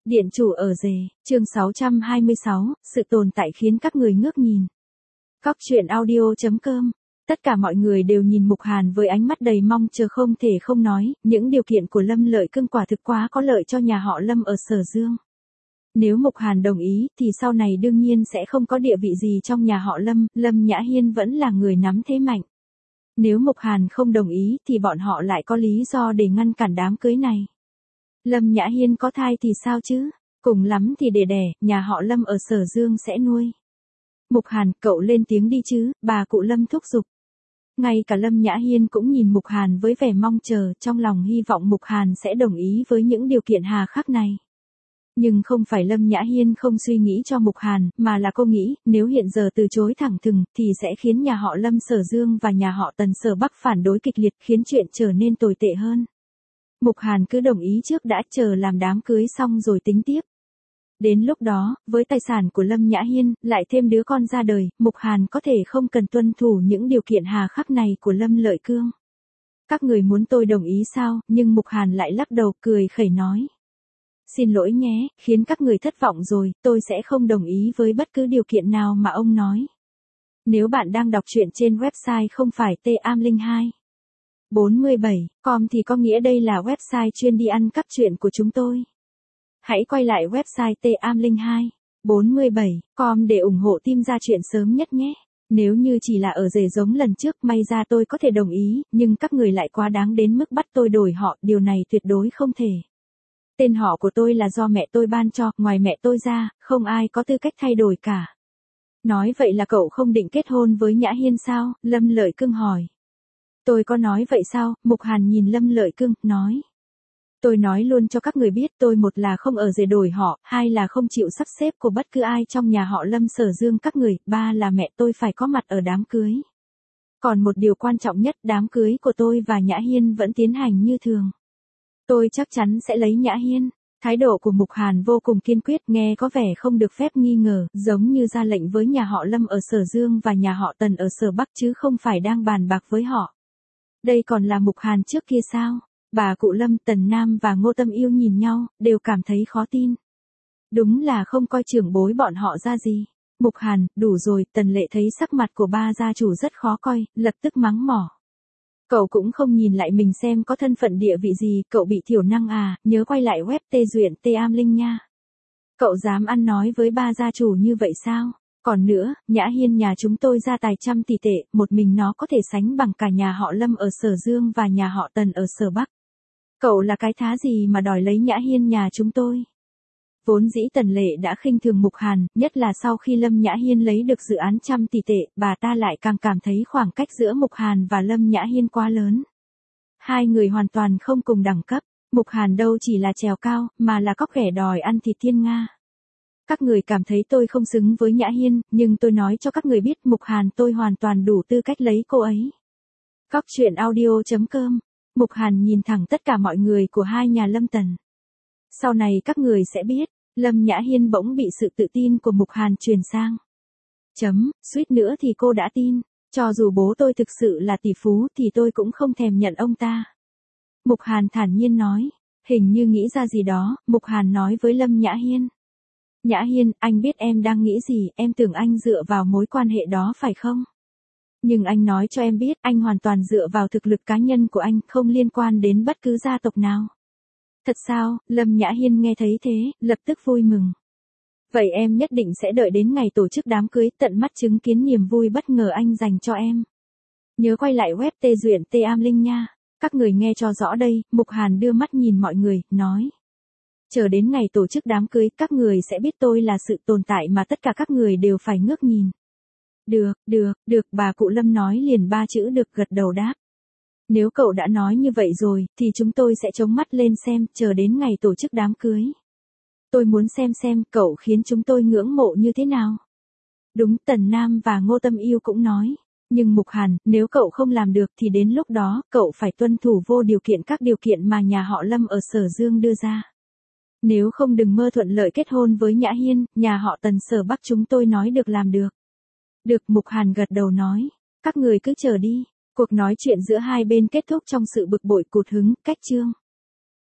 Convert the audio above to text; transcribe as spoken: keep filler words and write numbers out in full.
Điện chủ ở rể, chương sáu trăm hai mươi sáu, sự tồn tại khiến các người ngước nhìn. Cóc truyện audio chấm com. Tất cả mọi người đều nhìn Mục Hàn với ánh mắt đầy mong chờ không thể không nói, những điều kiện của Lâm Lợi Cương quả thực quá có lợi cho nhà họ Lâm ở Sở Dương. Nếu Mục Hàn đồng ý thì sau này đương nhiên sẽ không có địa vị gì trong nhà họ Lâm, Lâm Nhã Hiên vẫn là người nắm thế mạnh. Nếu Mục Hàn không đồng ý thì bọn họ lại có lý do để ngăn cản đám cưới này. Lâm Nhã Hiên có thai thì sao chứ? Cùng lắm thì để đẻ, nhà họ Lâm ở Sở Dương sẽ nuôi. Mục Hàn, cậu lên tiếng đi chứ, bà cụ Lâm thúc giục. Ngay cả Lâm Nhã Hiên cũng nhìn Mục Hàn với vẻ mong chờ, trong lòng hy vọng Mục Hàn sẽ đồng ý với những điều kiện hà khắc này. Nhưng không phải Lâm Nhã Hiên không suy nghĩ cho Mục Hàn, mà là cô nghĩ, nếu hiện giờ từ chối thẳng thừng, thì sẽ khiến nhà họ Lâm Sở Dương và nhà họ Tần Sở Bắc phản đối kịch liệt, khiến chuyện trở nên tồi tệ hơn. Mục Hàn cứ đồng ý trước đã, chờ làm đám cưới xong rồi tính tiếp. Đến lúc đó, với tài sản của Lâm Nhã Hiên, lại thêm đứa con ra đời, Mục Hàn có thể không cần tuân thủ những điều kiện hà khắc này của Lâm Lợi Cương. Các người muốn tôi đồng ý sao, nhưng Mục Hàn lại lắc đầu, cười khẩy nói. Xin lỗi nhé, khiến các người thất vọng rồi, tôi sẽ không đồng ý với bất cứ điều kiện nào mà ông nói. Nếu bạn đang đọc truyện trên website không phải T A M linh hai bốn mươi bảy com thì có nghĩa đây là website chuyên đi ăn cắp truyện của chúng tôi. Hãy quay lại website T A M linh hai bốn mươi bảy com để ủng hộ team ra chuyện sớm nhất nhé. Nếu như chỉ là ở rể giống lần trước, may ra tôi có thể đồng ý, nhưng các người lại quá đáng đến mức bắt tôi đổi họ, điều này tuyệt đối không thể. Tên họ của tôi là do mẹ tôi ban cho, ngoài mẹ tôi ra, không ai có tư cách thay đổi cả. Nói vậy là cậu không định kết hôn với Nhã Hiên sao? Lâm Lợi Cương hỏi. Tôi có nói vậy sao? Mục Hàn nhìn Lâm Lợi Cương, nói. Tôi nói luôn cho các người biết, tôi một là không ở rể đổi họ, hai là không chịu sắp xếp của bất cứ ai trong nhà họ Lâm Sở Dương các người, ba là mẹ tôi phải có mặt ở đám cưới. Còn một điều quan trọng nhất, đám cưới của tôi và Nhã Hiên vẫn tiến hành như thường. Tôi chắc chắn sẽ lấy Nhã Hiên. Thái độ của Mục Hàn vô cùng kiên quyết, nghe có vẻ không được phép nghi ngờ, giống như ra lệnh với nhà họ Lâm ở Sở Dương và nhà họ Tần ở Sở Bắc chứ không phải đang bàn bạc với họ. Đây còn là Mục Hàn trước kia sao? Bà cụ Lâm, Tần Nam và Ngô Tâm Yêu nhìn nhau, đều cảm thấy khó tin. Đúng là không coi trưởng bối bọn họ ra gì. Mục Hàn, đủ rồi, Tần Lệ thấy sắc mặt của ba gia chủ rất khó coi, lập tức mắng mỏ. Cậu cũng không nhìn lại mình xem có thân phận địa vị gì, cậu bị thiểu năng à, nhớ quay lại web tê duyện T A M linh nha. Cậu dám ăn nói với ba gia chủ như vậy sao? Còn nữa, Nhã Hiên nhà chúng tôi ra tài trăm tỷ tệ, một mình nó có thể sánh bằng cả nhà họ Lâm ở Sở Dương và nhà họ Tần ở Sở Bắc. Cậu là cái thá gì mà đòi lấy Nhã Hiên nhà chúng tôi? Vốn dĩ Tần Lệ đã khinh thường Mục Hàn, nhất là sau khi Lâm Nhã Hiên lấy được dự án trăm tỷ tệ, bà ta lại càng cảm thấy khoảng cách giữa Mục Hàn và Lâm Nhã Hiên quá lớn. Hai người hoàn toàn không cùng đẳng cấp, Mục Hàn đâu chỉ là trèo cao, mà là cóc ghẻ đòi ăn thịt thiên nga. Các người cảm thấy tôi không xứng với Nhã Hiên, nhưng tôi nói cho các người biết Mục Hàn tôi hoàn toàn đủ tư cách lấy cô ấy. Cóc truyện audio chấm com. Mục Hàn nhìn thẳng tất cả mọi người của hai nhà Lâm Tần. Sau này các người sẽ biết, Lâm Nhã Hiên bỗng bị sự tự tin của Mục Hàn truyền sang. Chấm, suýt nữa thì cô đã tin, cho dù bố tôi thực sự là tỷ phú thì tôi cũng không thèm nhận ông ta. Mục Hàn thản nhiên nói, hình như nghĩ ra gì đó, Mục Hàn nói với Lâm Nhã Hiên. Nhã Hiên, anh biết em đang nghĩ gì, em tưởng anh dựa vào mối quan hệ đó phải không? Nhưng anh nói cho em biết, anh hoàn toàn dựa vào thực lực cá nhân của anh, không liên quan đến bất cứ gia tộc nào. Thật sao? Lâm Nhã Hiên nghe thấy thế, lập tức vui mừng. Vậy em nhất định sẽ đợi đến ngày tổ chức đám cưới, tận mắt chứng kiến niềm vui bất ngờ anh dành cho em. Nhớ quay lại web tê duyện T A M linh nha. Các người nghe cho rõ đây, Mục Hàn đưa mắt nhìn mọi người, nói. Chờ đến ngày tổ chức đám cưới, các người sẽ biết tôi là sự tồn tại mà tất cả các người đều phải ngước nhìn. Được, được, được, bà cụ Lâm nói liền ba chữ được, gật đầu đáp. Nếu cậu đã nói như vậy rồi, thì chúng tôi sẽ chống mắt lên xem, chờ đến ngày tổ chức đám cưới. Tôi muốn xem xem cậu khiến chúng tôi ngưỡng mộ như thế nào. Đúng, Tần Nam và Ngô Tâm Yêu cũng nói. Nhưng Mục Hàn, nếu cậu không làm được thì đến lúc đó, cậu phải tuân thủ vô điều kiện các điều kiện mà nhà họ Lâm ở Sở Dương đưa ra. Nếu không đừng mơ thuận lợi kết hôn với Nhã Hiên, nhà họ Tần Sở Bắc chúng tôi nói được làm được. Được, Mục Hàn gật đầu nói. Các người cứ chờ đi. Cuộc nói chuyện giữa hai bên kết thúc trong sự bực bội cụt hứng, cách chương.